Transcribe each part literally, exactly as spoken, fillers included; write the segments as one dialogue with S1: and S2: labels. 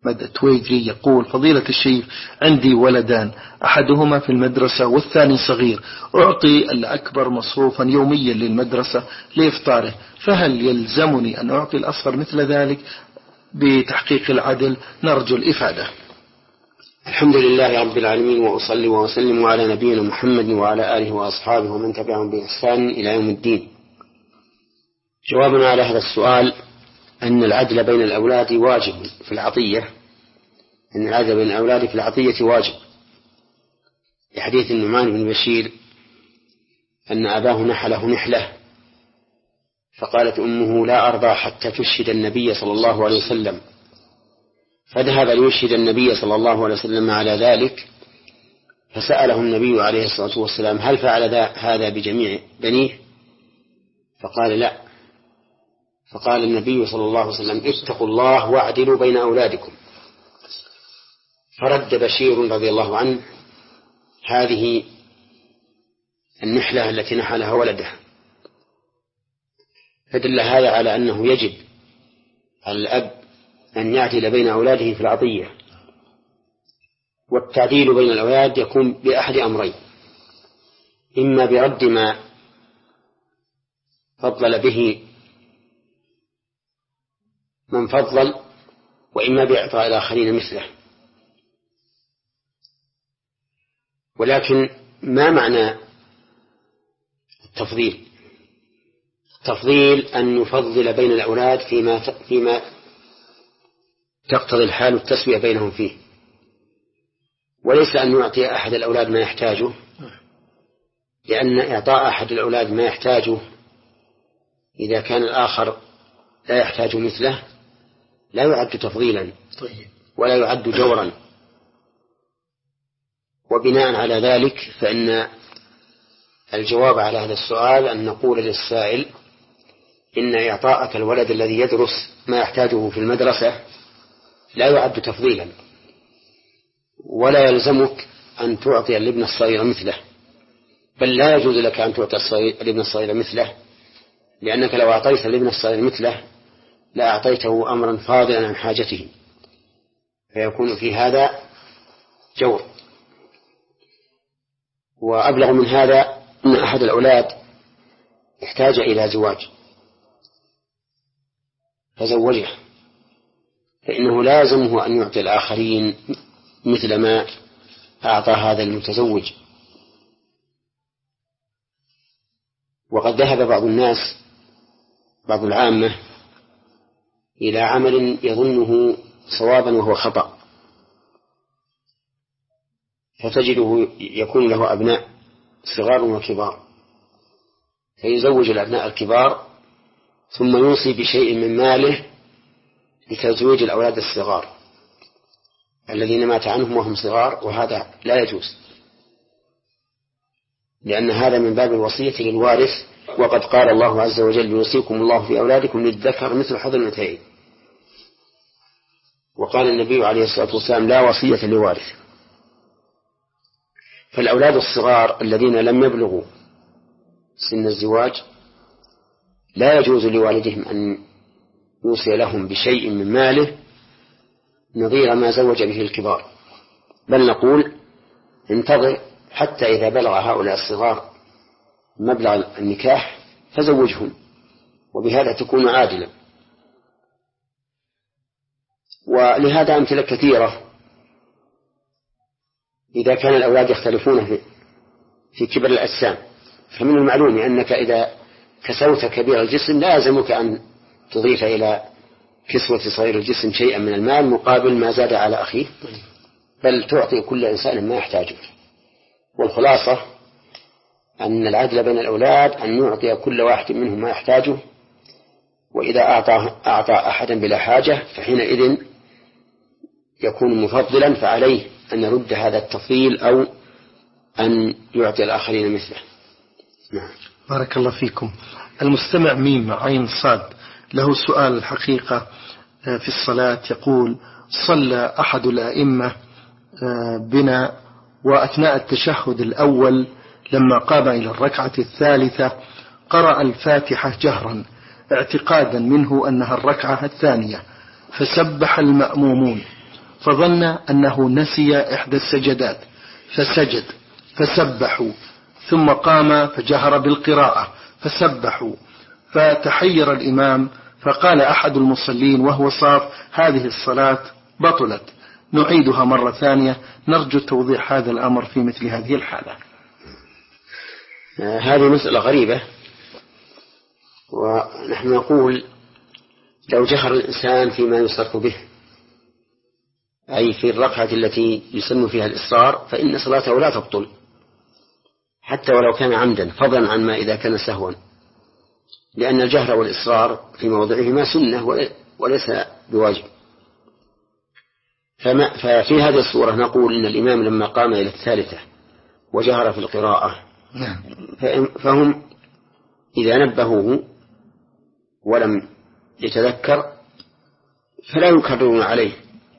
S1: أحمد التويجي يقول: فضيلة الشيخ، عندي ولدان، أحدهما في المدرسة والثاني صغير، أعطي الأكبر مصروفا يوميا للمدرسة لإفطاره، فهل يلزمني أن أعطي الأصغر مثل ذلك بتحقيق العدل؟ نرجو الإفادة.
S2: الحمد لله رب العالمين، وأصلي وأسلم على نبينا محمد وعلى آله وأصحابه ومن تبعهم بإحسان إلى يوم الدين. جوابنا على هذا السؤال أن العدل بين الأولاد واجب في العطية، أن العدل بين الأولاد في العطية واجب، لحديث النعمان بن بشير أن أباه نحله نحلة فقالت أمه: لا أرضى حتى تشهد النبي صلى الله عليه وسلم، فذهب ليشهد النبي صلى الله عليه وسلم على ذلك، فسأله النبي عليه الصلاة والسلام: هل فعل هذا بجميع بنيه؟ فقال: لا. فقال النبي صلى الله عليه وسلم: اتقوا الله واعدلوا بين أولادكم. فرد بشير رضي الله عنه هذه النحلة التي نحلها ولده، فدل هذا على أنه يجب على الأب أن يعدل بين أولاده في العطية، والتعديل بين الأولاد يكون بأحد أمرين: إما برد ما فضل به من فضل، وإما بإعطاء الآخرين مثله. ولكن ما معنى التفضيل؟ التفضيل أن يفضل بين الأولاد فيما فيما تقتضي الحال التسوية بينهم فيه، وليس أن يعطي أحد الأولاد ما يحتاجه، لأن إعطاء أحد الأولاد ما يحتاجه إذا كان الآخر لا يحتاج مثله لا يعد تفضيلا ولا يعد جورا. وبناء على ذلك فإن الجواب على هذا السؤال أن نقول للسائل: إن إعطاءك الولد الذي يدرس ما يحتاجه في المدرسة لا يعد تفضيلا، ولا يلزمك أن تعطي الابن الصغير مثله، بل لا يجوز لك أن تعطي الابن الصغير مثله، لأنك لو أعطيت الابن الصغير مثله لا أعطيته أمرا فاضلا عن حاجته، فيكون في هذا جور. وأبلغ من هذا أن أحد الأولاد احتاج إلى زواج فزوجه، فإنه لازمه أن يعطي الآخرين مثل ما أعطى هذا المتزوج. وقد ذهب بعض الناس بعض العامة إلى عمل يظنه صوابا وهو خطأ، فتجده يكون له أبناء صغار وكبار، فيزوج الأبناء الكبار ثم يوصي بشيء من ماله لتزويج الأولاد الصغار الذين مات عنهم وهم صغار، وهذا لا يجوز، لأن هذا من باب الوصية للوارث. وقد قال الله عز وجل: يوصيكم الله في أولادكم للذكر مثل حظ الأنثيين. وقال النبي عليه الصلاة والسلام: لا وصية لوارث. فالأولاد الصغار الذين لم يبلغوا سن الزواج لا يجوز لوالدهم أن يوصي لهم بشيء من ماله نظير ما زوج به الكبار، بل نقول: انتظر حتى إذا بلغ هؤلاء الصغار مبلغ النكاح فزوجهم، وبهذا تكون عادلا. ولهذا أمثلة كثيرة. إذا كان الأولاد يختلفون في, في كبر الأجسام، فمن المعلوم أنك إذا كسوت كبير الجسم لازمك أن تضيف إلى كسوة صغير الجسم شيئا من المال مقابل ما زاد على أخيه، بل تعطي كل إنسان ما يحتاجه. والخلاصة أن العدل بين الأولاد أن يعطي كل واحد منهم ما يحتاجه، وإذا أعطى, أعطى أحدا بلا حاجة فحينئذ يكون مفضلا، فعليه أن يرد هذا التفضيل أو أن يعطي الآخرين مثله. نعم.
S1: بارك الله فيكم. المستمع ميم عين صاد له سؤال الحقيقة في الصلاة، يقول: صلى أحد الأئمة بنا، وأثناء التشهد الأول لما قام إلى الركعة الثالثة قرأ الفاتحة جهرا اعتقادا منه أنها الركعة الثانية، فسبح المأمومون فظن أنه نسي إحدى السجدات فسجد فسبحوا، ثم قام فجهر بالقراءة فسبحوا، فتحير الإمام فقال أحد المصلين وهو صاف: هذه الصلاة بطلت، نعيدها مرة ثانية، نرجو توضيح هذا الأمر في مثل هذه الحالة.
S2: هذه مسألة غريبة، ونحن نقول لو جهر الإنسان فيما يصرف به، أي في الركعة التي يسن فيها الإصرار، فإن صلاته لا تبطل حتى ولو كان عمدا، فضلا عن ما إذا كان سهوا، لأن الجهر والإصرار في موضعهما سنة وليس بواجب. فما ففي هذه الصورة نقول إن الإمام لما قام إلى الثالثة وجهر في القراءة فهم إذا نبهوه ولم يتذكر فلا يكررون عليه،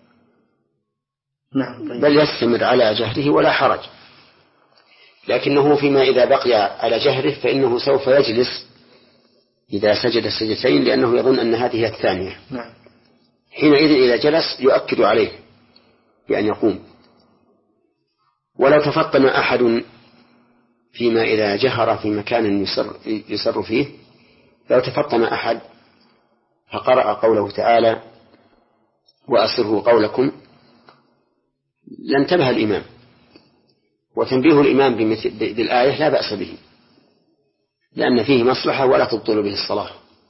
S2: بل يستمر على جهره ولا حرج. لكنه فيما إذا بقي على جهره فإنه سوف يجلس إذا سجد السجدتين، لأنه يظن أن هذه الثانية. حينئذ إذا جلس يؤكد عليه بأن يقوم. ولو تفطن أحد فيما إذا جهر في مكان يسر, يسر فيه، لو تفطن أحد فقرأ قوله تعالى: وأسروا قولكم، لانتبه الإمام، وتنبيه الإمام بالآية لا بأس به، لأن فيه مصلحة ولا تبطل به الصلاة.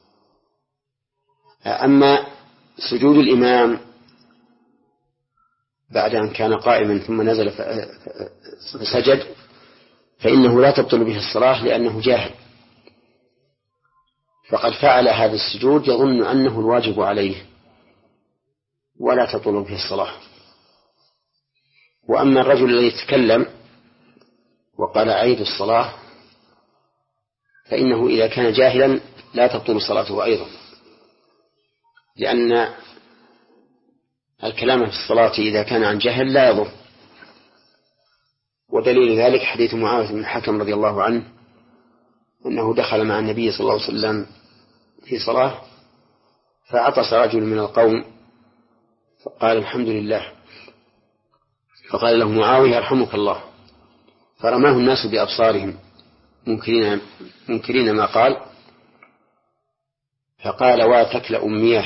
S2: أما سجود الإمام بعد أن كان قائما ثم نزل فسجد فإنه لا تبطل به الصلاة، لأنه جاهل، فقد فعل هذا السجود يظن أنه الواجب عليه ولا تبطل به الصلاة. وأما الرجل الذي يتكلم وقال أعيد الصلاة فإنه إذا كان جاهلا لا تبطل صلاته أيضا، لأن الكلام في الصلاة إذا كان عن جهل لا يضر. ودليل ذلك حديث معاوية بن الحكم رضي الله عنه أنه دخل مع النبي صلى الله عليه وسلم في صلاة فعطس رجل من القوم فقال: الحمد لله. فقال له معاوية: يرحمك الله. فرماه الناس بأبصارهم منكرين, منكرين ما قال، فقال: واتكل أمياه.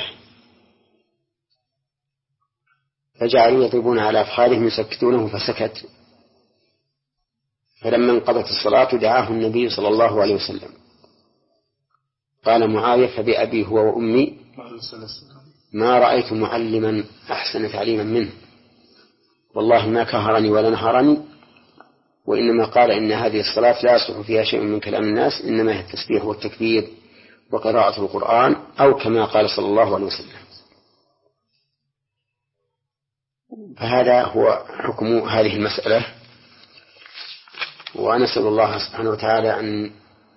S2: فجعلوا يضربون على أفخاذهم يسكتونه فسكت. فلما انقضت الصلاة دعاه النبي صلى الله عليه وسلم. قال معاوية: فبأبي هو وأمي ما رأيت معلما أحسن تعليما منه، والله ما كهرني ولا نهرني، وإنما قال إن هذه الصلاة لا يصلح فيها شيء من كلام الناس، إنما هي التسبيح والتكبير وقراءة القرآن، أو كما قال صلى الله عليه وسلم. فهذا هو حكم هذه المسألة. ونسأل الله سبحانه وتعالى أن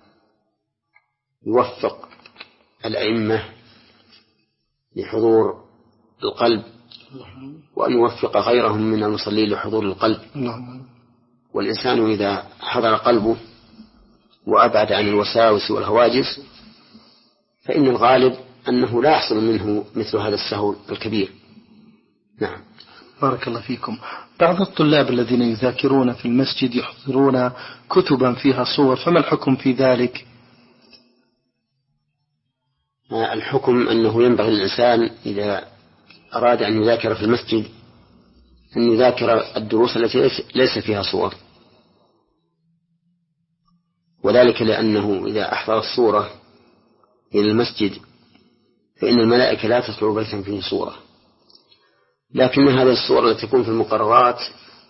S2: يوفق الأئمة لحضور القلب، وأن يوفق غيرهم من المصلين لحضور القلب. والإنسان إذا حضر قلبه وأبعد عن الوساوس والهواجس فإن الغالب أنه لا يحصل منه مثل هذا السهو الكبير. نعم.
S1: بارك الله فيكم. بعض الطلاب الذين يذاكرون في المسجد يحضرون كتبا فيها صور، فما الحكم في ذلك؟
S2: الحكم أنه ينبغي للإنسان إذا أراد أن يذاكر في المسجد أن يذاكر الدروس التي ليس فيها صور، وذلك لأنه إذا أحضر الصورة إلى المسجد فإن الملائكة لا تدخل بيتا فيه صورة. لكن هذه الصورة التي تكون في المقررات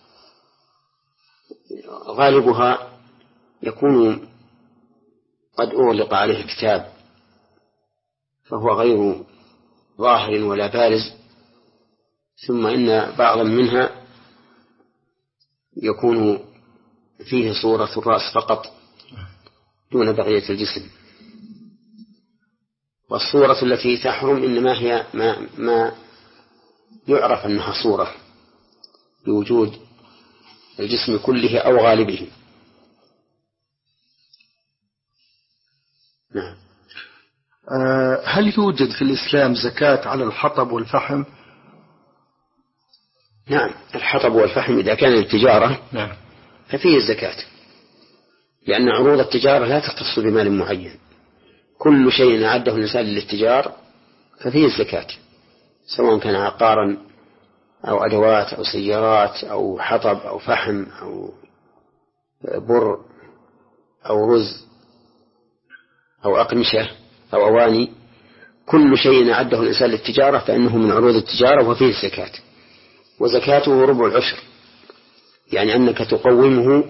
S2: غالبها يكون قد أغلق عليه كتاب فهو غير ظاهر ولا بارز، ثم إن بعضا منها يكون فيه صورة الرأس فقط دون بقية الجسم. والصورة التي تحرم إنما هي ما, ما يعرف أنها صورة بوجود الجسم كله أو غالبه. نعم.
S1: هل يوجد في الإسلام زكاة على الحطب والفحم؟
S2: نعم، الحطب والفحم إذا كان للتجارة
S1: نعم
S2: ففيه الزكاة، لأن عروض التجارة لا تختص بمال معين، كل شيء أعده الإنسان للتجار ففيه الزكاة، سواء كان عقارا أو أدوات أو سيارات أو حطب أو فحم أو بر أو رز أو أقمشة أو أواني، كل شيء أعده الإنسان للتجارة فإنه من عروض التجارة وفيه الزكاة. وزكاته ربع العشر، يعني أنك تقومه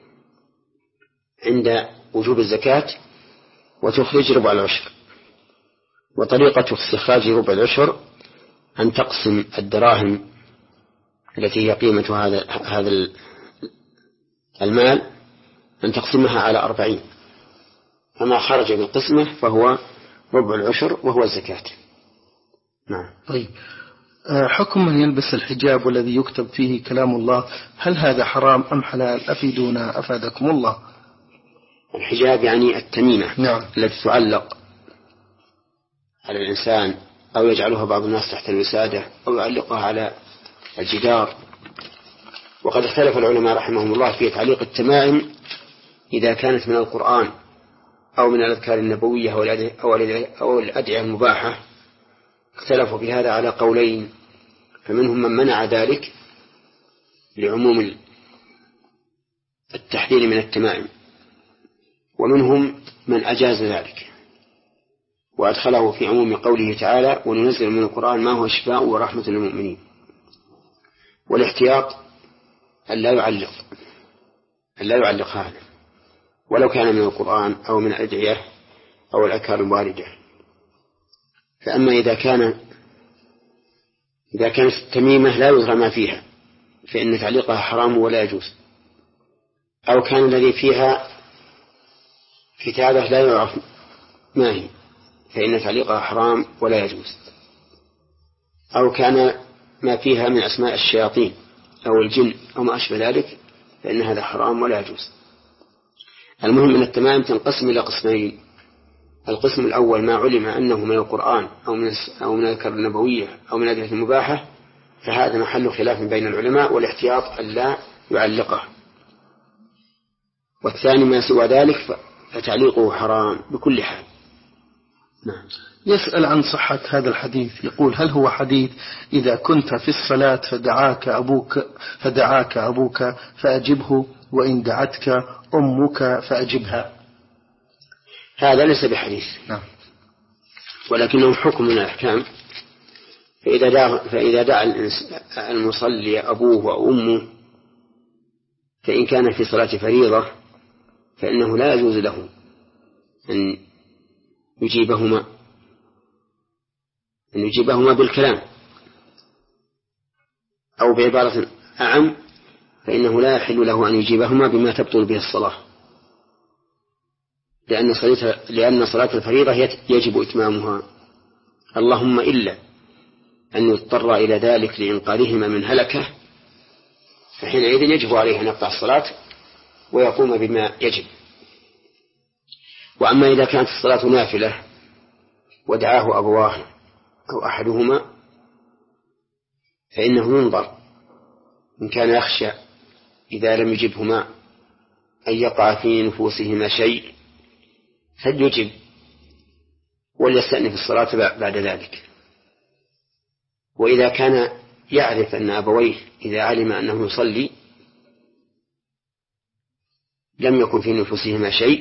S2: عند وجوب الزكاة وتخرج ربع العشر. وطريقة استخراج ربع العشر أن تقسم الدراهم التي هي قيمة هذا هذا المال، أن تقسمها على أربعين، فما خرج بالقسمة فهو ربع العشر وهو الزكاة. نعم.
S1: طيب، حكم من يلبس الحجاب والذي يكتب فيه كلام الله، هل هذا حرام أم حلال؟ أفيدونا أفادكم الله.
S2: الحجاب يعني التميمة،
S1: نعم،
S2: التي تعلق على الإنسان أو يجعلها بعض الناس تحت الوسادة أو يعلقها على الجدار. وقد اختلف العلماء رحمهم الله في تعليق التمائم إذا كانت من القرآن أو من الأذكار النبوية أو الأدعية المباحة، اختلفوا في هذا على قولين، فمنهم من منع ذلك لعموم التحذير من التمائم، ومنهم من أجاز ذلك وأدخله في عموم قوله تعالى وننزل من القرآن ما هو شفاء ورحمة للمؤمنين. والاحتياط أن لا يعلق أن لا يعلق هذا ولو كان من القرآن أو من الأدعية أو الأذكار الواردة. فأما إذا كان إذا كانت التميمة لا يدرى ما فيها فإن تعليقها حرام ولا يجوز، أو كان الذي فيها كتابة لا يعرف ما هي فإن تعليقها حرام ولا يجوز، أو كان ما فيها من أسماء الشياطين أو الجن أو ما أشبه ذلك فإن هذا حرام ولا يجوز. المهم أن التمائم تنقسم إلى قسمين: القسم الأول ما علم أنه من القرآن أو من أو من الأذكار النبوية أو من الأدعية المباحة، فهذا محل خلاف بين العلماء، والاحتياط ألا يعلقه. والثاني ما سوى ذلك فتعليقه حرام بكل حال.
S1: نعم. يسأل عن صحة هذا الحديث، يقول: هل هو حديث إذا كنت في الصلاة فدعاك أبوك فدعاك أبوك فأجبه وإن دعتك أمك فأجبها؟
S2: هذا ليس بحديث.
S1: نعم.
S2: ولكنه حكم من الأحكام. فإذا دعا فإذا دعا المصلي أبوه وأمه فإن كان في صلاة فريضة فإنه لا يجوز له أن يجيبهما أن يجيبهما بالكلام، أو بعبارة أعم فإنه لا يحل له أن يجيبهما بما تبطل به الصلاة، لأن صلاة لأن صلاة الفريضة يجب إتمامها، اللهم إلا أن يضطر إلى ذلك لإنقاذهما من هلكة، فحينئذ يجب عليه أن يقطع الصلاة ويقوم بما يجب. وأما إذا كانت الصلاة نافلة ودعاه أبواه أو أحدهما فإنه ينظر إن كان يخشى إذا لم يجبهما أن يقع في نفوسهما شيء فليجب وليستأنف الصلاة بعد ذلك. وإذا كان يعرف أن أبويه إذا علم أنه يصلي لم يكن في نفوسهما شيء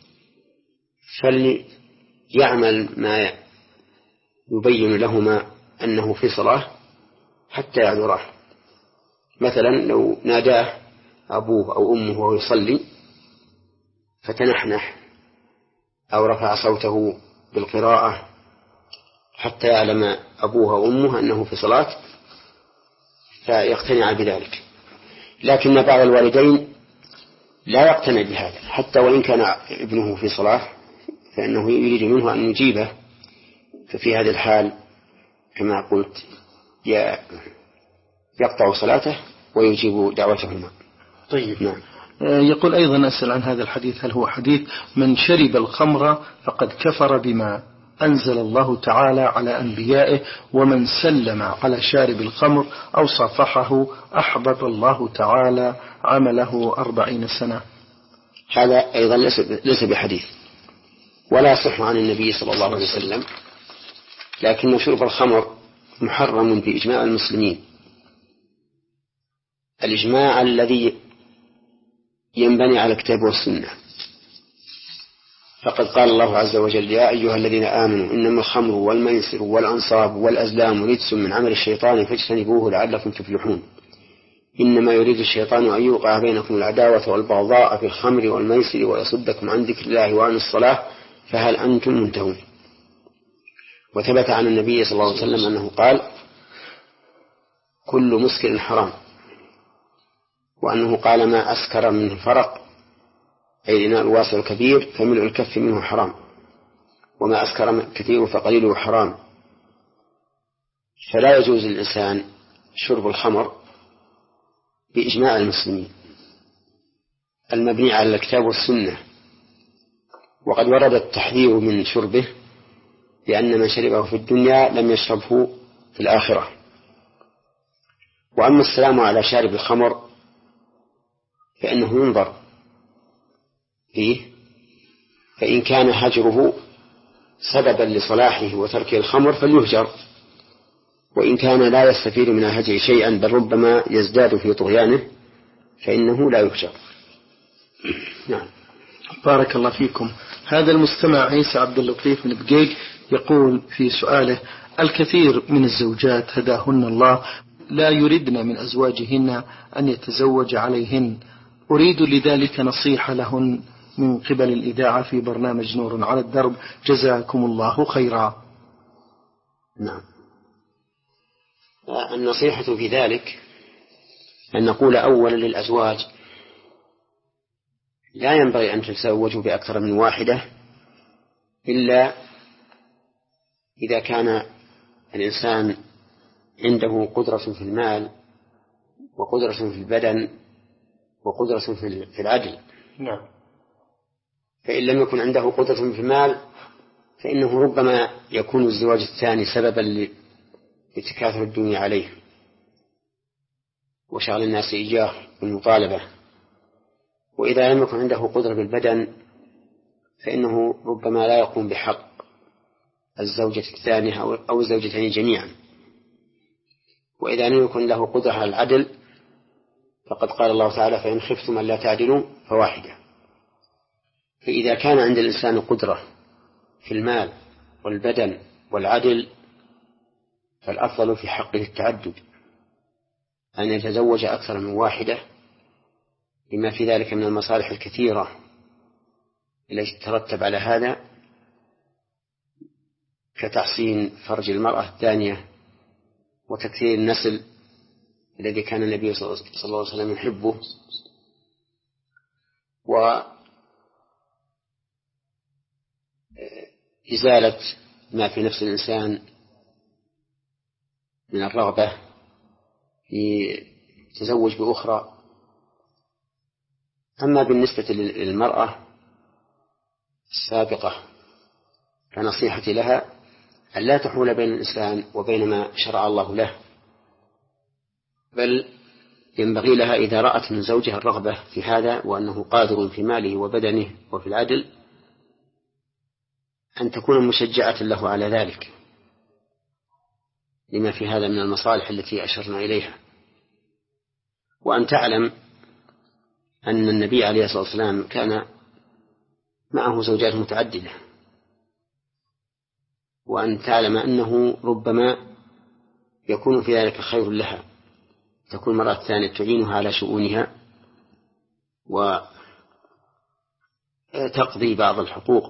S2: فليعمل ما يبين لهما أنه في صلاة حتى يعذراه. مثلا لو ناداه أبوه أو أمه وهو يصلي فتنحنح أو رفع صوته بالقراءة حتى يعلم أبوه أو أمه أنه في صلاة فيقتنع بذلك. لكن بعض الوالدين لا يقتنع بهذا حتى وإن كان ابنه في صلاة، فإنه يريد منه أن يجيبه، ففي هذه الحال كما قلت يقطع صلاته ويجيب دعوتهما.
S1: طيب.
S2: نعم.
S1: يقول أيضا أسأل عن هذا الحديث: هل هو حديث من شرب الخمر فقد كفر بما أنزل الله تعالى على أنبيائه: ومن سلم على شارب الخمر أو صافحه أحبط الله تعالى عمله أربعين سنة.
S2: هذا أيضا ليس بحديث ولا يصح عن النبي صلى الله عليه وسلم، لكن شرب الخمر محرم بإجماع المسلمين، الإجماع الذي ينبني على الكتاب والسنة. فقد قال الله عز وجل: يا أيها الذين آمنوا إنما الخمر والميسر والأنصاب والأزلام رجس من عمل الشيطان فاجتنبوه لعلكم تفلحون. إنما يريد الشيطان أن يوقع بينكم العداوة والبغضاء في الخمر والميسر ويصدكم عن ذكر الله وعن الصلاة فهل أنتم منتهون. وثبت عن النبي صلى الله عليه وسلم أنه قال: كل مسكر حرام، وأنه قال: ما أسكر منه الفرق أي الإناء الواسع الكبير فملء الكف منه حرام، وما أسكر كثير فقليله حرام. فلا يجوز للإنسان شرب الخمر بإجماع المسلمين المبني على الكتاب والسنة. وقد ورد التحذير من شربه، لأن من شربه في الدنيا لم يشربه في الآخرة. وأما السلام على شارب الخمر فإنه ينظر فيه، فإن كان هجره سببا لصلاحه وترك الخمر فليهجر، وإن كان لا يستفيد من الهجر شيئا بل ربما يزداد في طغيانه فإنه لا يهجر. نعم.
S1: بارك الله فيكم. هذا المستمع عيسى عبد اللطيف من بقيق يقول في سؤاله: الكثير من الزوجات هداهن الله لا يردن من أزواجهن أن يتزوج عليهن، أريد لذلك نصيحة لهن من قبل الإذاعة في برنامج نور على الدرب، جزاكم الله خيرا.
S2: نعم. النصيحة في ذلك أن نقول أولا للأزواج: لا ينبغي أن تتزوجوا بأكثر من واحدة إلا إذا كان الإنسان عنده قدرة في المال وقدرة في البدن وقدرة في العدل.
S1: نعم.
S2: فإن لم يكن عنده قدرة في المال فإنه ربما يكون الزواج الثاني سببا لتكاثر الدنيا عليه وشغل الناس إياه بالمطالبة. وإذا لم يكن عنده قدرة بالبدن فإنه ربما لا يقوم بحق الزوجة الثانية أو الزوجتين جميعا. وإذا لم يكن له قدرة على العدل فقد قال الله تعالى: فإن خفتم ألا تعدلوا فواحدة. فإذا كان عند الإنسان قدرة في المال والبدن والعدل فالأفضل في حقه التعدد، أن يتزوج أكثر من واحدة، لما في ذلك من المصالح الكثيرة التي تترتب على هذا، كتحسين فرج المرأة الثانية وتكثير النسل الذي كان النبي صلى الله عليه وسلم يحبه، وإزالة ما في نفس الإنسان من الرغبة في التزوج بأخرى. أما بالنسبة للمرأة السابقة فنصيحتي لها أن لا تحول بين الإنسان وبين ما شرع الله له، بل ينبغي لها إذا رأت من زوجها الرغبة في هذا وأنه قادر في ماله وبدنه وفي العدل أن تكون مشجعة له على ذلك، لما في هذا من المصالح التي أشرنا إليها. وأن تعلم أن النبي عليه الصلاة والسلام كان معه زوجات متعددة، وأن تعلم أنه ربما يكون في ذلك خير لها، تكون مرأة ثانية تعينها على شؤونها وتقضي بعض الحقوق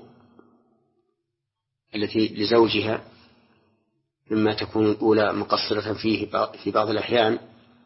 S2: التي لزوجها مما تكون الأولى مقصرة فيه في بعض الأحيان.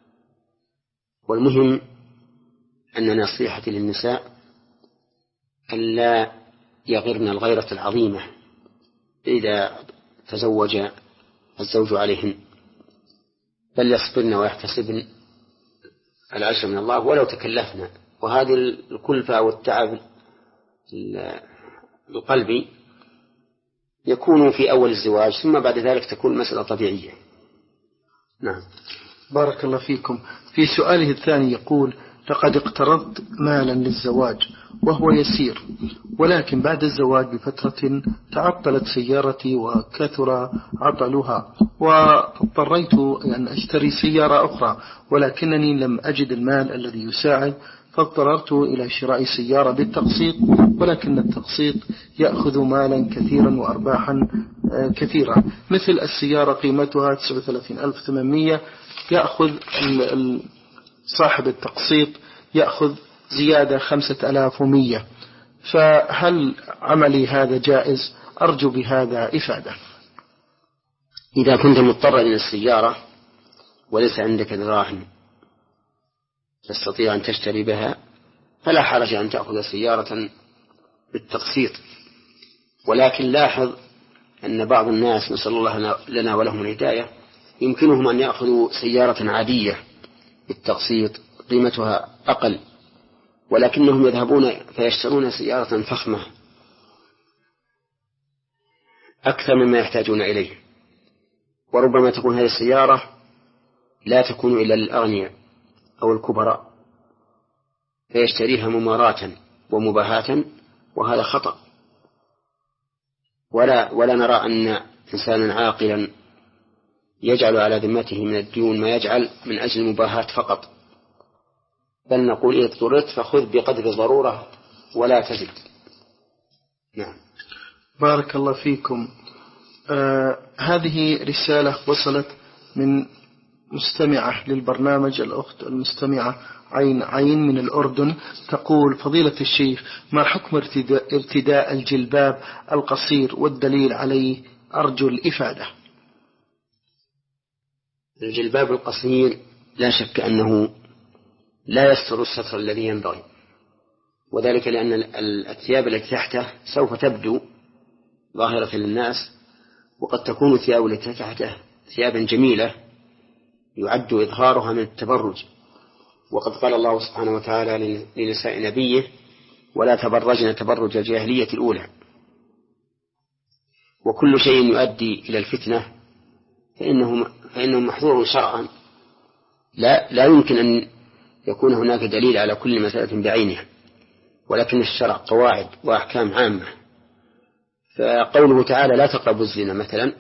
S2: والمهم أن نصيحتي للنساء ألا يغرن الغيرة العظيمة إذا تزوج الزوج عليهن، بل يصبرن ويحتسبن العشر من الله ولو تكلفنا. وهذه الكلفة والتعب القلبي يكون في أول الزواج، ثم بعد ذلك تكون المسألة طبيعية. نعم.
S1: بارك الله فيكم. في سؤاله الثاني يقول: لقد اقترضت مالا للزواج وهو يسير، ولكن بعد الزواج بفترة تعطلت سيارتي وكثر عطلها، واضطريت أن أشتري سيارة أخرى، ولكنني لم أجد المال الذي يساعد، فاضطررت إلى شراء سيارة بالتقسيط، ولكن التقسيط يأخذ مالا كثيرا وأرباحا كثيرة، مثل السيارة قيمتها تسعة وثلاثين ألف وثمانمئة، يأخذ صاحب التقسيط يأخذ زيادة خمسة آلاف ومئة، فهل عملي هذا جائز؟ أرجو بهذا إفادة.
S2: إذا كنت مضطرا إلى السيارة وليس عندك دراهم تستطيع أن تشتري بها، فلا حرج أن تأخذ سيارة بالتقسيط، ولكن لاحظ أن بعض الناس نسأل الله لنا ولهم الهداية يمكنهم أن يأخذوا سيارة عادية بالتقسيط قيمتها أقل، ولكنهم يذهبون فيشترون سيارة فخمة أكثر مما يحتاجون إليه، وربما تكون هذه السيارة لا تكون إلا للأغنياء أو الكبراء، فيشتريها مماراة ومباهاة، وهذا خطأ. ولا, ولا نرى أن إنسانا عاقلا يجعل على ذمته من الديون ما يجعل من أجل المباهاة فقط، بل نقول إذا اضطررت فخذ بقدر الضرورة ولا تزد. نعم.
S1: بارك الله فيكم. آه هذه رسالة وصلت من مستمعة للبرنامج، الأخت المستمعة عين عين من الأردن، تقول: فضيلة الشيخ، ما حكم ارتداء, ارتداء الجلباب القصير والدليل عليه؟ أرجو الإفادة.
S2: الجلباب القصير لا شك أنه لا يستر الستر الذي ينبغي، وذلك لأن الثياب التي تحته سوف تبدو ظاهرة للناس، وقد تكون الثياب التي تحته ثيابا جميلة يعد إظهارها من التبرج، وقد قال الله سبحانه وتعالى لنساء نبيه: ولا تبرجن تبرج الجاهلية الأولى. وكل شيء يؤدي إلى الفتنة فإنه, فإنه محظور شرعا، لا, لا يمكن أن يكون هناك دليل على كل مسألة بعينها، ولكن الشرع قواعد وأحكام عامة. فقوله تعالى: لا تقربوا الزنا مثلا،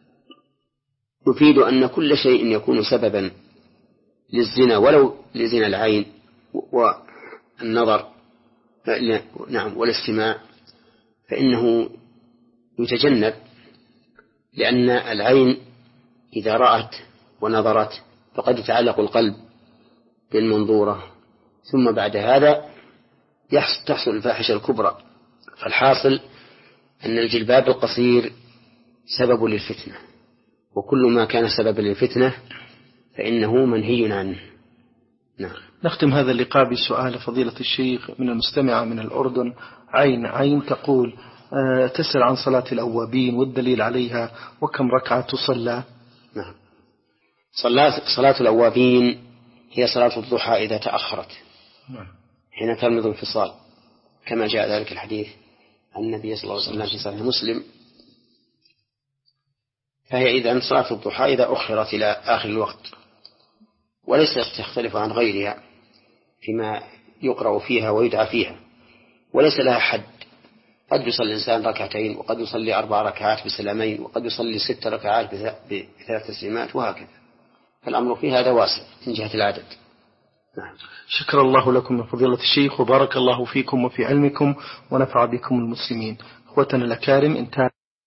S2: يفيد أن كل شيء يكون سببا للزنا ولو لزنا العين والنظر نعم والاستماع فإنه يتجنب، لأن العين إذا رأت ونظرت فقد يتعلق القلب بالمنظورة، ثم بعد هذا تحصل الفاحشة الكبرى. فالحاصل أن الجلباب القصير سبب للفتنة، وكل ما كان سببا للفتنة فإنه منهي عنه. نعم.
S1: نختم هذا اللقاء بسؤال فضيلة الشيخ من المستمعة من الأردن عين عين، تقول: أه تسأل عن صلاة الأوابين والدليل عليها، وكم ركعة تصلى؟
S2: نعم. صلاة الأوابين هي صلاة الضحى إذا تأخرت حين ترمض الانفصال، كما جاء ذلك الحديث عن النبي صلى الله عليه وسلم في صحيح مسلم. فهي إذن صلاة الضحى إذا أخرت إلى آخر الوقت، وليس تختلف عن غيرها فيما يقرأ فيها ويدعى فيها، وليس لها حد. قد يصلي الإنسان ركعتين، وقد يصلي أربع ركعات بسلامين، وقد يصلي ست ركعات بثلاث تسليمات، وهكذا. فالأمر في هذا واسع من جهة العدد. نعم.
S1: شكر الله لكم من فضيلة الشيخ، وبارك الله فيكم وفي علمكم، ونفع بكم المسلمين. أخوتنا الأكارم، انتهى